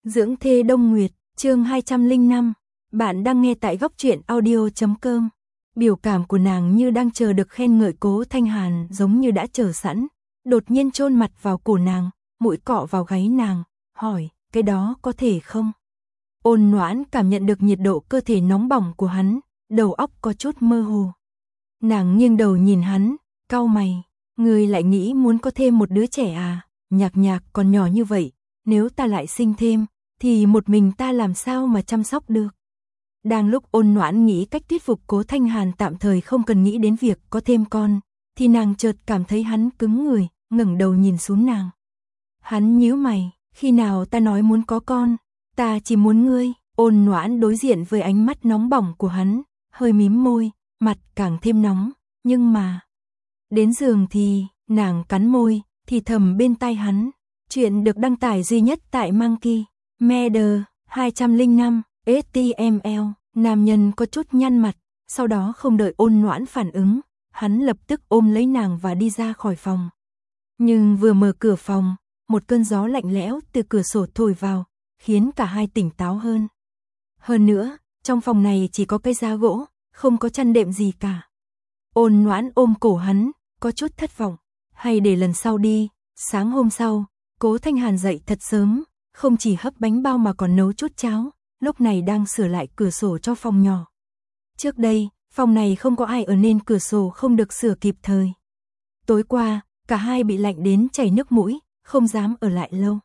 Dưỡng thê Đông Nguyệt, chương 205. Bạn đang nghe tại góc truyện audio.com. Biểu cảm của nàng như đang chờ được khen ngợi Cố Thanh Hàn, giống như đã chờ sẵn. Đột nhiên chôn mặt vào cổ nàng, mũi cọ vào gáy nàng, hỏi, cái đó có thể không? Ôn Noãn cảm nhận được nhiệt độ cơ thể nóng bỏng của hắn, đầu óc có chút mơ hồ. Nàng nghiêng đầu nhìn hắn, cau mày, ngươi lại nghĩ muốn có thêm một đứa trẻ à? Nhạc Nhạc còn nhỏ như vậy, nếu ta lại sinh thêm, thì một mình ta làm sao mà chăm sóc được? Đang lúc Ôn Noãn nghĩ cách thuyết phục Cố Thanh Hàn tạm thời không cần nghĩ đến việc có thêm con, thì nàng chợt cảm thấy hắn cứng người, ngẩng đầu nhìn xuống nàng. Hắn nhíu mày, khi nào ta nói muốn có con, ta chỉ muốn ngươi. Ôn Noãn đối diện với ánh mắt nóng bỏng của hắn, hơi mím môi, mặt càng thêm nóng, nhưng mà... Đến giường thì, nàng cắn môi, thì thầm bên tai hắn. Chuyện được đăng tải duy nhất tại Monkey Media 205 HTML. Nam nhân có chút nhăn mặt, sau đó không đợi Ôn Noãn phản ứng, hắn lập tức ôm lấy nàng và đi ra khỏi phòng. Nhưng vừa mở cửa phòng, một cơn gió lạnh lẽo từ cửa sổ thổi vào, khiến cả hai tỉnh táo hơn. Hơn nữa, trong phòng này chỉ có cái giá gỗ, không có chăn đệm gì cả. Ôn Noãn ôm cổ hắn, có chút thất vọng, hay để lần sau đi. Sáng hôm sau, Cố Thanh Hàn dậy thật sớm, không chỉ hấp bánh bao mà còn nấu chút cháo, lúc này đang sửa lại cửa sổ cho phòng nhỏ. Trước đây, phòng này không có ai ở nên cửa sổ không được sửa kịp thời. Tối qua, cả hai bị lạnh đến chảy nước mũi, không dám ở lại lâu.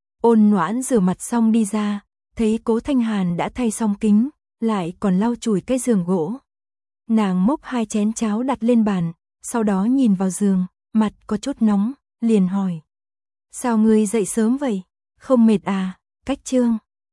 Ôn Noãn rửa mặt xong đi ra, thấy Cố Thanh Hàn đã thay xong kính, lại còn lau chùi cái giường gỗ. Nàng múc 2 chén cháo đặt lên bàn, sau đó nhìn vào giường, mặt có chút nóng, liền hỏi. Sao ngươi dậy sớm vậy? Không mệt à? Cách Trương.